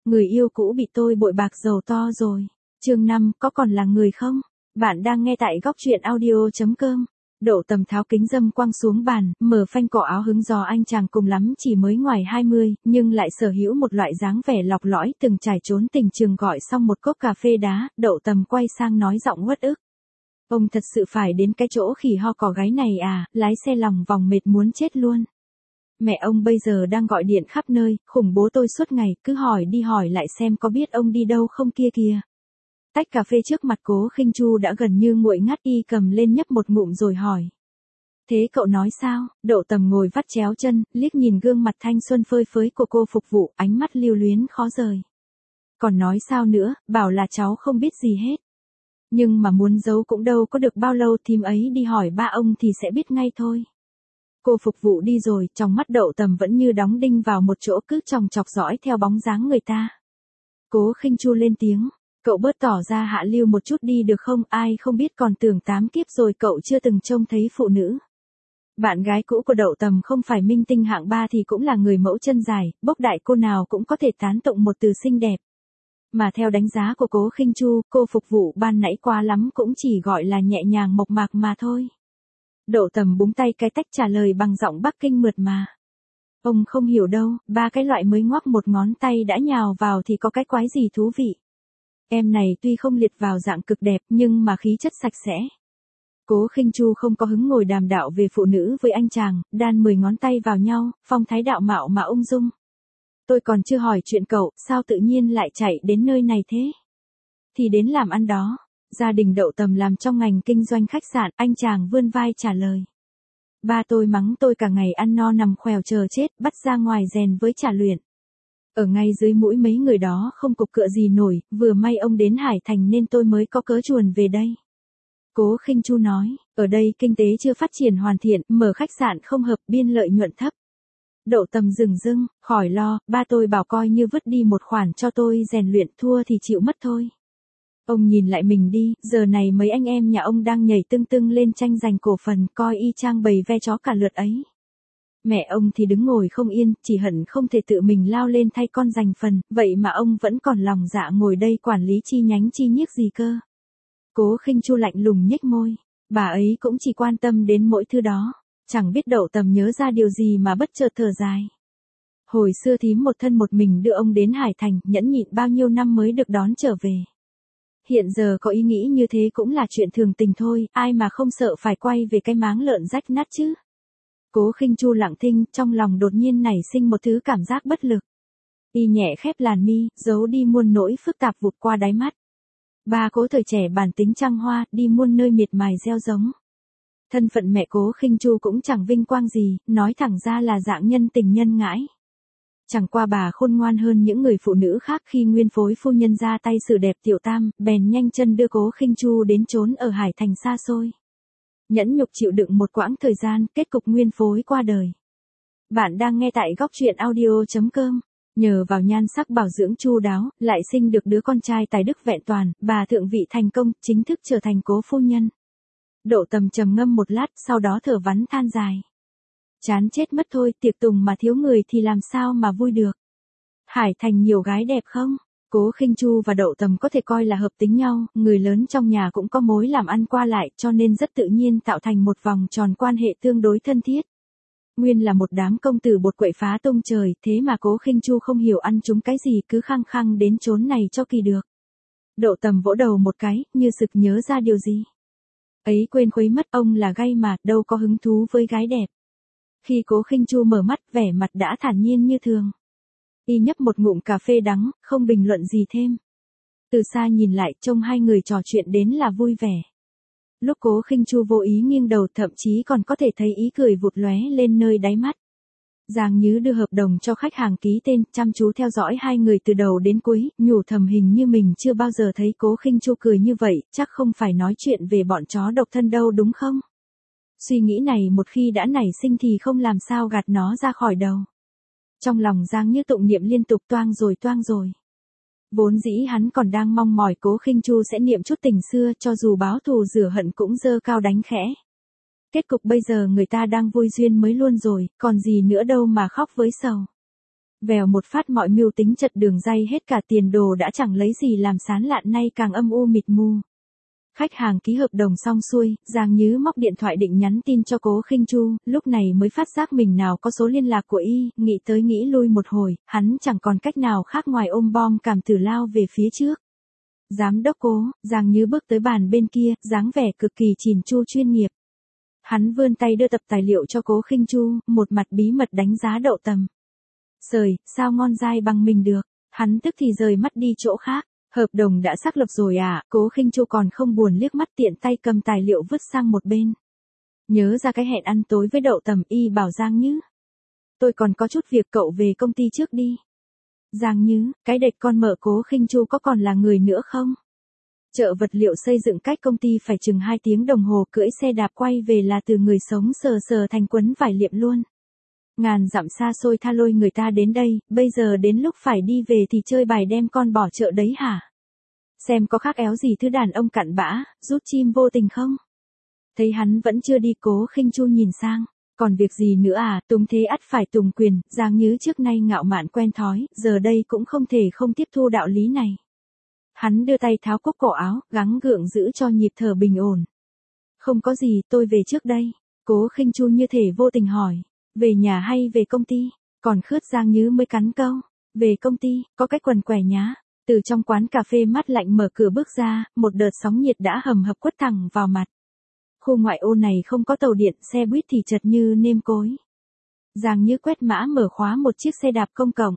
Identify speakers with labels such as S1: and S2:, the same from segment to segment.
S1: Người yêu cũ bị tôi bội bạc giàu to rồi. Chương 5, có còn là người không? Bạn đang nghe tại góc truyện audio.com. Đậu Tầm tháo kính dâm quăng xuống bàn, mở phanh cổ áo hứng gió. Anh chàng cùng lắm chỉ mới ngoài 20, nhưng lại sở hữu một loại dáng vẻ lọc lõi, từng trải trốn tình trường. Gọi xong một cốc cà phê đá, Đậu Tầm quay sang nói giọng uất ức. Ông thật sự phải đến cái chỗ khỉ ho cò gáy này à? Lái xe lòng vòng mệt muốn chết luôn. Mẹ ông bây giờ đang gọi điện khắp nơi, khủng bố tôi suốt ngày, cứ hỏi đi hỏi lại xem có biết ông đi đâu không kia kìa. Tách cà phê trước mặt Cố Khinh Chu đã gần như nguội ngắt, y cầm lên nhấp một ngụm rồi hỏi. Thế cậu nói sao? Đậu Tầm ngồi vắt chéo chân, liếc nhìn gương mặt thanh xuân phơi phới của cô phục vụ, ánh mắt lưu luyến khó rời. Còn nói sao nữa, bảo là cháu không biết gì hết. Nhưng mà muốn giấu cũng đâu có được bao lâu, thím ấy đi hỏi ba ông thì sẽ biết ngay thôi. Cô phục vụ đi rồi, trong mắt Đậu Tầm vẫn như đóng đinh vào một chỗ, cứ chòng chọc dõi theo bóng dáng người ta. Cố Khinh Chu lên tiếng, cậu bớt tỏ ra hạ lưu một chút đi được không, ai không biết còn tưởng 8 kiếp rồi cậu chưa từng trông thấy phụ nữ. Bạn gái cũ của Đậu Tầm không phải minh tinh hạng 3 thì cũng là người mẫu chân dài, bốc đại cô nào cũng có thể tán tụng một từ xinh đẹp. Mà theo đánh giá của Cố Khinh Chu, cô phục vụ ban nãy quá lắm cũng chỉ gọi là nhẹ nhàng mộc mạc mà thôi. Đậu Tầm búng tay cái tách trả lời bằng giọng Bắc Kinh mượt mà. Ông không hiểu đâu, ba cái loại mới ngoắc một ngón tay đã nhào vào thì có cái quái gì thú vị. Em này tuy không liệt vào dạng cực đẹp nhưng mà khí chất sạch sẽ. Cố Khinh Chu không có hứng ngồi đàm đạo về phụ nữ với anh chàng, đan 10 ngón tay vào nhau, phong thái đạo mạo mà ung dung. Tôi còn chưa hỏi chuyện cậu, sao tự nhiên lại chạy đến nơi này thế? Thì đến làm ăn đó. Gia đình Đậu Tầm làm trong ngành kinh doanh khách sạn, anh chàng vươn vai trả lời. Ba tôi mắng tôi cả ngày ăn no nằm khèo chờ chết, bắt ra ngoài rèn với trả luyện. Ở ngay dưới mũi mấy người đó không cục cựa gì nổi, vừa may ông đến Hải Thành nên tôi mới có cớ chuồn về đây. Cố Khinh Chu nói, ở đây kinh tế chưa phát triển hoàn thiện, mở khách sạn không hợp, biên lợi nhuận thấp. Đậu Tầm dừng dưng, khỏi lo, ba tôi bảo coi như vứt đi một khoản cho tôi rèn luyện, thua thì chịu mất thôi. Ông nhìn lại mình đi, giờ này mấy anh em nhà ông đang nhảy tưng tưng lên tranh giành cổ phần, coi y chang bầy ve chó cả lượt ấy. Mẹ ông thì đứng ngồi không yên, chỉ hận không thể tự mình lao lên thay con giành phần, vậy mà ông vẫn còn lòng dạ ngồi đây quản lý chi nhánh chi nhiếc gì cơ. Cố Khinh Chu lạnh lùng nhếch môi, bà ấy cũng chỉ quan tâm đến mỗi thứ đó, chẳng biết Đậu Tầm nhớ ra điều gì mà bất chợt thở dài. Hồi xưa thím một thân một mình đưa ông đến Hải Thành, nhẫn nhịn bao nhiêu năm mới được đón trở về. Hiện giờ có ý nghĩ như thế cũng là chuyện thường tình thôi, ai mà không sợ phải quay về cái máng lợn rách nát chứ. Cố Khinh Chu lặng thinh, trong lòng đột nhiên nảy sinh một thứ cảm giác bất lực. Y nhẹ khép làn mi, giấu đi muôn nỗi phức tạp vụt qua đáy mắt. Ba Cố thời trẻ bản tính trăng hoa, đi muôn nơi miệt mài gieo giống. Thân phận mẹ Cố Khinh Chu cũng chẳng vinh quang gì, nói thẳng ra là dạng nhân tình nhân ngãi. Chẳng qua bà khôn ngoan hơn những người phụ nữ khác, khi nguyên phối phu nhân ra tay xử đẹp tiểu tam, bèn nhanh chân đưa Cố Khinh Chu đến trốn ở Hải Thành xa xôi. Nhẫn nhục chịu đựng một quãng thời gian, kết cục nguyên phối qua đời. Bạn đang nghe tại góc truyện audio.com. Nhờ vào nhan sắc bảo dưỡng chu đáo, lại sinh được đứa con trai tài đức vẹn toàn, bà thượng vị thành công, chính thức trở thành cố phu nhân. Đậu Tầm trầm ngâm một lát, sau đó thở vắn than dài. Chán chết mất thôi, tiệc tùng mà thiếu người thì làm sao mà vui được. Hải Thành nhiều gái đẹp không? Cố Khinh Chu và Đậu Tầm có thể coi là hợp tính nhau, người lớn trong nhà cũng có mối làm ăn qua lại, cho nên rất tự nhiên tạo thành một vòng tròn quan hệ tương đối thân thiết. Nguyên là một đám công tử bột quậy phá tung trời, thế mà Cố Khinh Chu không hiểu ăn chúng cái gì, cứ khăng khăng đến chốn này cho kỳ được. Đậu Tầm vỗ đầu một cái, như sực nhớ ra điều gì. Ấy quên khuấy mất, ông là gay mà, đâu có hứng thú với gái đẹp. Khi Cố Khinh Chu mở mắt, vẻ mặt đã thản nhiên như thường. Y nhấp một ngụm cà phê đắng, không bình luận gì thêm. Từ xa nhìn lại, trông hai người trò chuyện đến là vui vẻ. Lúc Cố Khinh Chu vô ý nghiêng đầu, thậm chí còn có thể thấy ý cười vụt lóe lên nơi đáy mắt. Giang Nhứ đưa hợp đồng cho khách hàng ký tên, chăm chú theo dõi hai người từ đầu đến cuối, nhủ thầm hình như mình chưa bao giờ thấy Cố Khinh Chu cười như vậy, chắc không phải nói chuyện về bọn chó độc thân đâu đúng không? Suy nghĩ này một khi đã nảy sinh thì không làm sao gạt nó ra khỏi đầu. Trong lòng Giang Như tụng niệm liên tục toang rồi. Vốn dĩ hắn còn đang mong mỏi Cố Khinh Chu sẽ niệm chút tình xưa, cho dù báo thù rửa hận cũng giơ cao đánh khẽ. Kết cục bây giờ người ta đang vui duyên mới luôn rồi, còn gì nữa đâu mà khóc với sầu. Vèo một phát mọi mưu tính chật đường ray hết cả tiền đồ đã chẳng lấy gì làm sán lạn nay càng âm u mịt mù. Khách hàng ký hợp đồng xong xuôi, Giang Nhứ móc điện thoại định nhắn tin cho Cố Khinh Chu, lúc này mới phát giác mình nào có số liên lạc của y, nghĩ tới nghĩ lui một hồi, hắn chẳng còn cách nào khác ngoài ôm bom cảm tử lao về phía trước. Giám đốc Cố, Giang Nhứ bước tới bàn bên kia, dáng vẻ cực kỳ chỉn chu chuyên nghiệp. Hắn vươn tay đưa tập tài liệu cho Cố Khinh Chu, một mặt bí mật đánh giá Đậu Tầm. Sời, sao ngon dai bằng mình được, hắn tức thì rời mắt đi chỗ khác. Hợp đồng đã xác lập rồi à, Cố Khinh Chu còn không buồn liếc mắt tiện tay cầm tài liệu vứt sang một bên. Nhớ ra cái hẹn ăn tối với Đậu Tầm, y bảo Giang Nhứ. Tôi còn có chút việc, cậu về công ty trước đi. Giang Nhứ, cái đệt con mợ Cố Khinh Chu có còn là người nữa không? Chợ vật liệu xây dựng cách công ty phải chừng 2 tiếng đồng hồ, cưỡi xe đạp quay về là từ người sống sờ sờ thành quấn vải liệm luôn. Ngàn dặm xa xôi tha lôi người ta đến đây, bây giờ đến lúc phải đi về thì chơi bài đem con bỏ chợ đấy hả? Xem có khác éo gì thứ đàn ông cặn bã, rút chim vô tình không? Thấy hắn vẫn chưa đi, Cố Khinh Chu nhìn sang. Còn việc gì nữa à, túng thế ắt phải tùng quyền, Giang Nhứ trước nay ngạo mạn quen thói, giờ đây cũng không thể không tiếp thu đạo lý này. Hắn đưa tay tháo cúc cổ áo, gắng gượng giữ cho nhịp thở bình ổn. Không có gì, tôi về trước đây. Cố Khinh Chu như thể vô tình hỏi. Về nhà hay về công ty? Còn khướt Giang Nhứ mới cắn câu. Về công ty, có cái quần què nhá. Từ trong quán cà phê mát lạnh mở cửa bước ra, một đợt sóng nhiệt đã hầm hập quất thẳng vào mặt. Khu ngoại ô này không có tàu điện, xe buýt thì chật như nêm cối. Giang Nhứ quét mã mở khóa một chiếc xe đạp công cộng.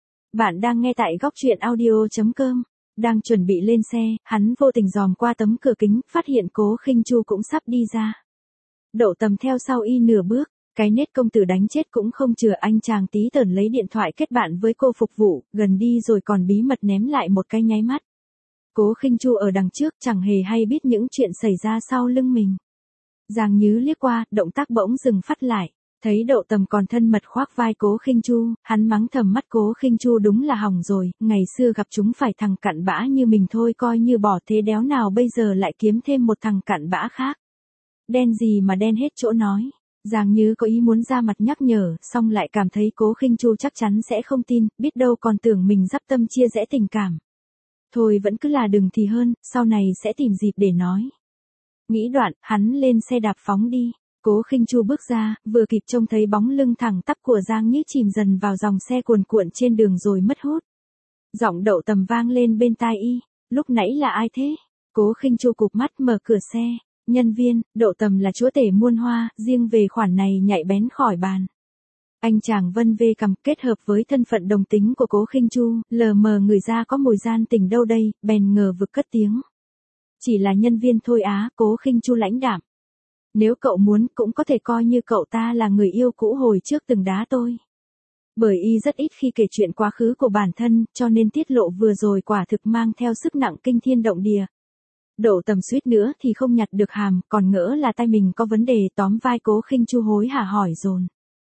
S1: Bạn đang nghe tại góc truyện audio.com. Đang chuẩn bị lên xe, hắn vô tình dòm qua tấm cửa kính, phát hiện Cố Khinh Chu cũng sắp đi ra. Đậu Tầm theo sau y nửa bước, cái nết công tử đánh chết cũng không chừa, anh chàng tí tởn lấy điện thoại kết bạn với cô phục vụ, gần đi rồi còn bí mật ném lại một cái nháy mắt. Cố Khinh Chu ở đằng trước chẳng hề hay biết những chuyện xảy ra sau lưng mình. Giang Nhứ liếc qua, động tác bỗng dừng phát lại. Thấy Đậu Tầm còn thân mật khoác vai Cố Khinh Chu, hắn mắng thầm mắt Cố Khinh Chu đúng là hỏng rồi, ngày xưa gặp chúng phải thằng cặn bã như mình thôi coi như bỏ thế đéo nào bây giờ lại kiếm thêm một thằng cặn bã khác. Đen gì mà đen hết chỗ nói. Giang Nhứ có ý muốn ra mặt nhắc nhở, xong lại cảm thấy Cố Khinh Chu chắc chắn sẽ không tin, biết đâu còn tưởng mình dắp tâm chia rẽ tình cảm. Thôi vẫn cứ là đừng thì hơn, sau này sẽ tìm dịp để nói. Nghĩ đoạn, hắn lên xe đạp phóng đi. Cố Khinh Chu bước ra, vừa kịp trông thấy bóng lưng thẳng tắp của Giang Nhứ chìm dần vào dòng xe cuồn cuộn trên đường rồi mất hút. Giọng Đậu Tầm vang lên bên tai y, lúc nãy là ai thế? Cố Khinh Chu cụp mắt mở cửa xe, nhân viên, Đậu Tầm là chúa tể muôn hoa, riêng về khoản này nhạy bén khỏi bàn. Anh chàng vân vê cằm, kết hợp với thân phận đồng tính của Cố Khinh Chu, lờ mờ người ra có mùi gian tình đâu đây, bèn ngờ vực cất tiếng. Chỉ là nhân viên thôi á, Cố Khinh Chu lãnh đạm. Nếu cậu muốn, cũng có thể coi như cậu ta là người yêu cũ hồi trước từng đá tôi. Bởi y rất ít khi kể chuyện quá khứ của bản thân, cho nên tiết lộ vừa rồi quả thực mang theo sức nặng kinh thiên động địa. Đậu Tầm suýt nữa thì không nhặt được hàm, còn ngỡ là tay mình có vấn đề, tóm vai Cố Khinh Chu hối hả hỏi dồn.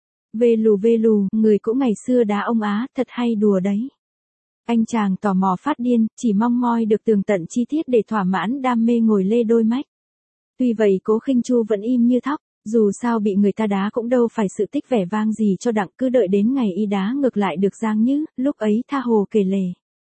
S1: Vê lù, người cũ ngày xưa đá ông á, thật hay đùa đấy. Anh chàng tò mò phát điên, chỉ mong moi được tường tận chi tiết để thỏa mãn đam mê ngồi lê đôi mách. Tuy vậy Cố Khinh Chu vẫn im như thóc, dù sao bị người ta đá cũng đâu phải sự tích vẻ vang gì cho đặng, cứ đợi đến ngày y đá ngược lại được Giang Nhứ, lúc ấy tha hồ kể lể.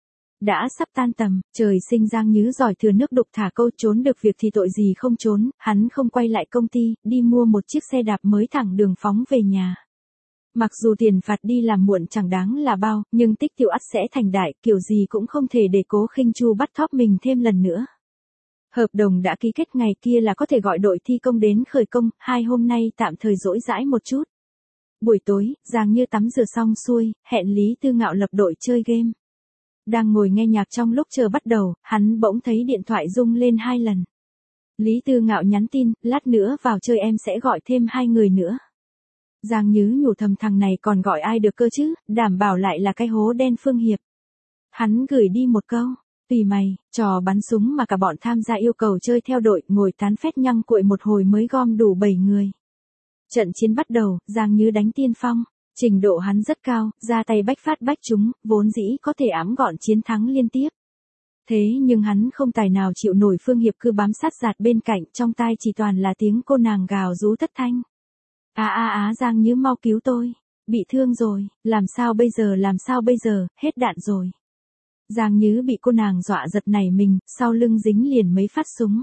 S1: Đã sắp tan tầm, trời sinh Giang Nhứ giỏi thừa nước đục thả câu, trốn được việc thì tội gì không trốn, hắn không quay lại công ty, đi mua một chiếc xe đạp mới thẳng đường phóng về nhà. Mặc dù tiền phạt đi làm muộn chẳng đáng là bao, nhưng tích tiểu ắt sẽ thành đại, kiểu gì cũng không thể để Cố Khinh Chu bắt thóp mình thêm lần nữa. Hợp đồng đã ký kết, ngày kia là có thể gọi đội thi công đến khởi công, 2 hôm nay tạm thời rỗi rãi một chút. Buổi tối, Giang Như tắm rửa xong xuôi, hẹn Lý Tư Ngạo lập đội chơi game. Đang ngồi nghe nhạc trong lúc chờ bắt đầu, hắn bỗng thấy điện thoại rung lên 2 lần. Lý Tư Ngạo nhắn tin, lát nữa vào chơi em sẽ gọi thêm 2 người nữa. Giang Nhứ nhủ thầm thằng này còn gọi ai được cơ chứ, đảm bảo lại là cái hố đen Phương Hiệp. Hắn gửi đi một câu, tùy mày, trò bắn súng mà cả bọn tham gia yêu cầu chơi theo đội, ngồi tán phét nhăng cuội một hồi mới gom đủ 7 người. Trận chiến bắt đầu, Giang Nhứ đánh tiên phong, trình độ hắn rất cao, ra tay bách phát bách trúng, vốn dĩ có thể ẵm gọn chiến thắng liên tiếp. Thế nhưng hắn không tài nào chịu nổi Phương Hiệp cứ bám sát giạt bên cạnh, trong tai chỉ toàn là tiếng cô nàng gào rú thất thanh. Giang Nhứ mau cứu tôi. Bị thương rồi, làm sao bây giờ, hết đạn rồi. Giang Nhứ bị cô nàng dọa giật nảy mình, sau lưng dính liền mấy phát súng.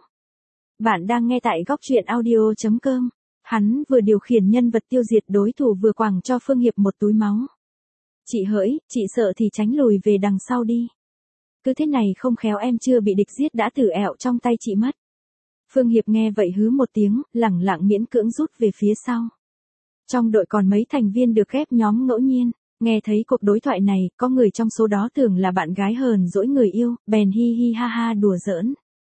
S1: Bạn đang nghe tại góc truyện audio.com. Hắn vừa điều khiển nhân vật tiêu diệt đối thủ vừa quẳng cho Phương Hiệp một túi máu. Chị hỡi, chị sợ thì tránh lùi về đằng sau đi. Cứ thế này không khéo em chưa bị địch giết đã tử ẹo trong tay chị mất. Phương Hiệp nghe vậy hứ một tiếng, lẳng lặng miễn cưỡng rút về phía sau. Trong đội còn mấy thành viên được ghép nhóm ngẫu nhiên, nghe thấy cuộc đối thoại này, có người trong số đó tưởng là bạn gái hờn dỗi người yêu, bèn hi hi ha ha đùa giỡn.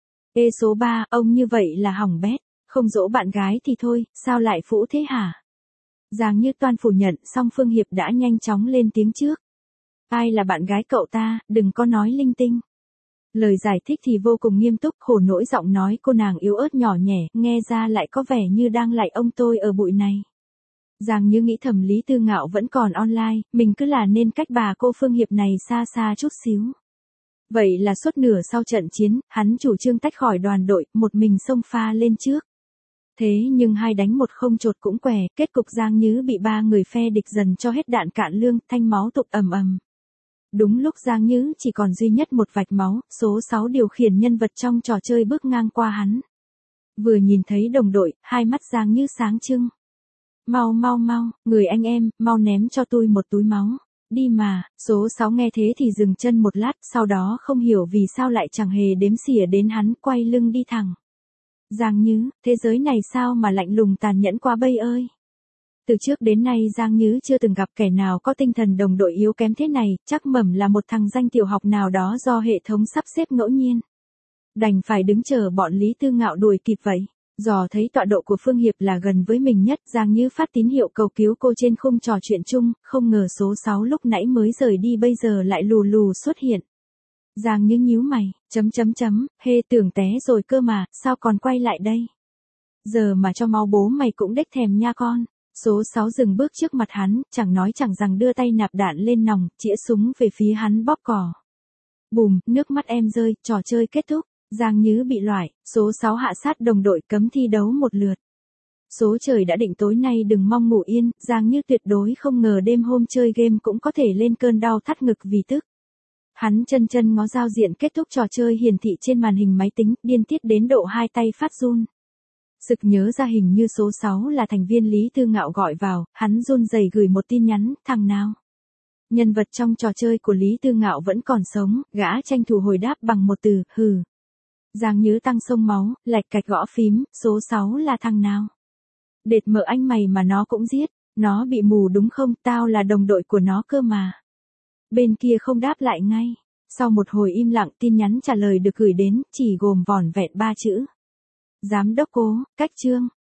S1: Ê số 3, ông như vậy là hỏng bét, không dỗ bạn gái thì thôi, sao lại phũ thế hả? Giang Như toan phủ nhận, xong Phương Hiệp đã nhanh chóng lên tiếng trước. Ai là bạn gái cậu ta, đừng có nói linh tinh. Lời giải thích thì vô cùng nghiêm túc, khổ nỗi giọng nói cô nàng yếu ớt nhỏ nhẹ, nghe ra lại có vẻ như đang lạy ông tôi ở bụi này. Giang Như nghĩ thầm Lý Tư Ngạo vẫn còn online, mình cứ là nên cách bà cô Phương Hiệp này xa xa chút xíu. Vậy là suốt nửa sau trận chiến, hắn chủ trương tách khỏi đoàn đội, một mình xông pha lên trước. Thế nhưng 2 đánh 1 không chột cũng què, kết cục Giang Như bị 3 người phe địch dần cho hết đạn cạn lương, thanh máu tục ầm ầm. Đúng lúc Giang Như chỉ còn duy nhất một vạch máu, số 6 điều khiển nhân vật trong trò chơi bước ngang qua hắn. Vừa nhìn thấy đồng đội, hai mắt Giang Như sáng trưng. Mau, người anh em, mau ném cho tôi một túi máu. Đi mà, số 6 nghe thế thì dừng chân một lát, sau đó không hiểu vì sao lại chẳng hề đếm xỉa đến hắn, quay lưng đi thẳng. Giang Như, thế giới này sao mà lạnh lùng tàn nhẫn quá bây ơi. Từ trước đến nay Giang Như chưa từng gặp kẻ nào có tinh thần đồng đội yếu kém thế này, chắc mẩm là một thằng danh tiểu học nào đó do hệ thống sắp xếp ngẫu nhiên. Đành phải đứng chờ bọn Lý Tư Ngạo đuổi kịp vậy. Dò thấy tọa độ của Phương Hiệp là gần với mình nhất, Giang Như phát tín hiệu cầu cứu cô trên khung trò chuyện chung, không ngờ số 6 lúc nãy mới rời đi bây giờ lại lù lù xuất hiện. Giang Như nhíu mày, hê tưởng té rồi cơ mà, sao còn quay lại đây? Giờ mà cho máu bố mày cũng đếch thèm nha con. Số 6 dừng bước trước mặt hắn, chẳng nói chẳng rằng đưa tay nạp đạn lên nòng, chĩa súng về phía hắn bóp cò. Bùm, nước mắt em rơi, trò chơi kết thúc. Giang Như bị loại, số 6 hạ sát đồng đội cấm thi đấu một lượt. Số trời đã định tối nay đừng mong ngủ yên, Giang Như tuyệt đối không ngờ đêm hôm chơi game cũng có thể lên cơn đau thắt ngực vì tức. Hắn chân ngó giao diện kết thúc trò chơi hiển thị trên màn hình máy tính, điên tiết đến độ hai tay phát run. Sực nhớ ra hình như số 6 là thành viên Lý Tư Ngạo gọi vào, hắn run rẩy gửi một tin nhắn, thằng nào? Nhân vật trong trò chơi của Lý Tư Ngạo vẫn còn sống, gã tranh thủ hồi đáp bằng một từ, hừ. Giang Như tăng sông máu, lạch cạch gõ phím, số 6 là thằng nào? Đệt mợ anh mày mà nó cũng giết, nó bị mù đúng không, tao là đồng đội của nó cơ mà. Bên kia không đáp lại ngay. Sau một hồi im lặng tin nhắn trả lời được gửi đến, chỉ gồm vỏn vẹn 3 chữ. Giám đốc cố, cách chương.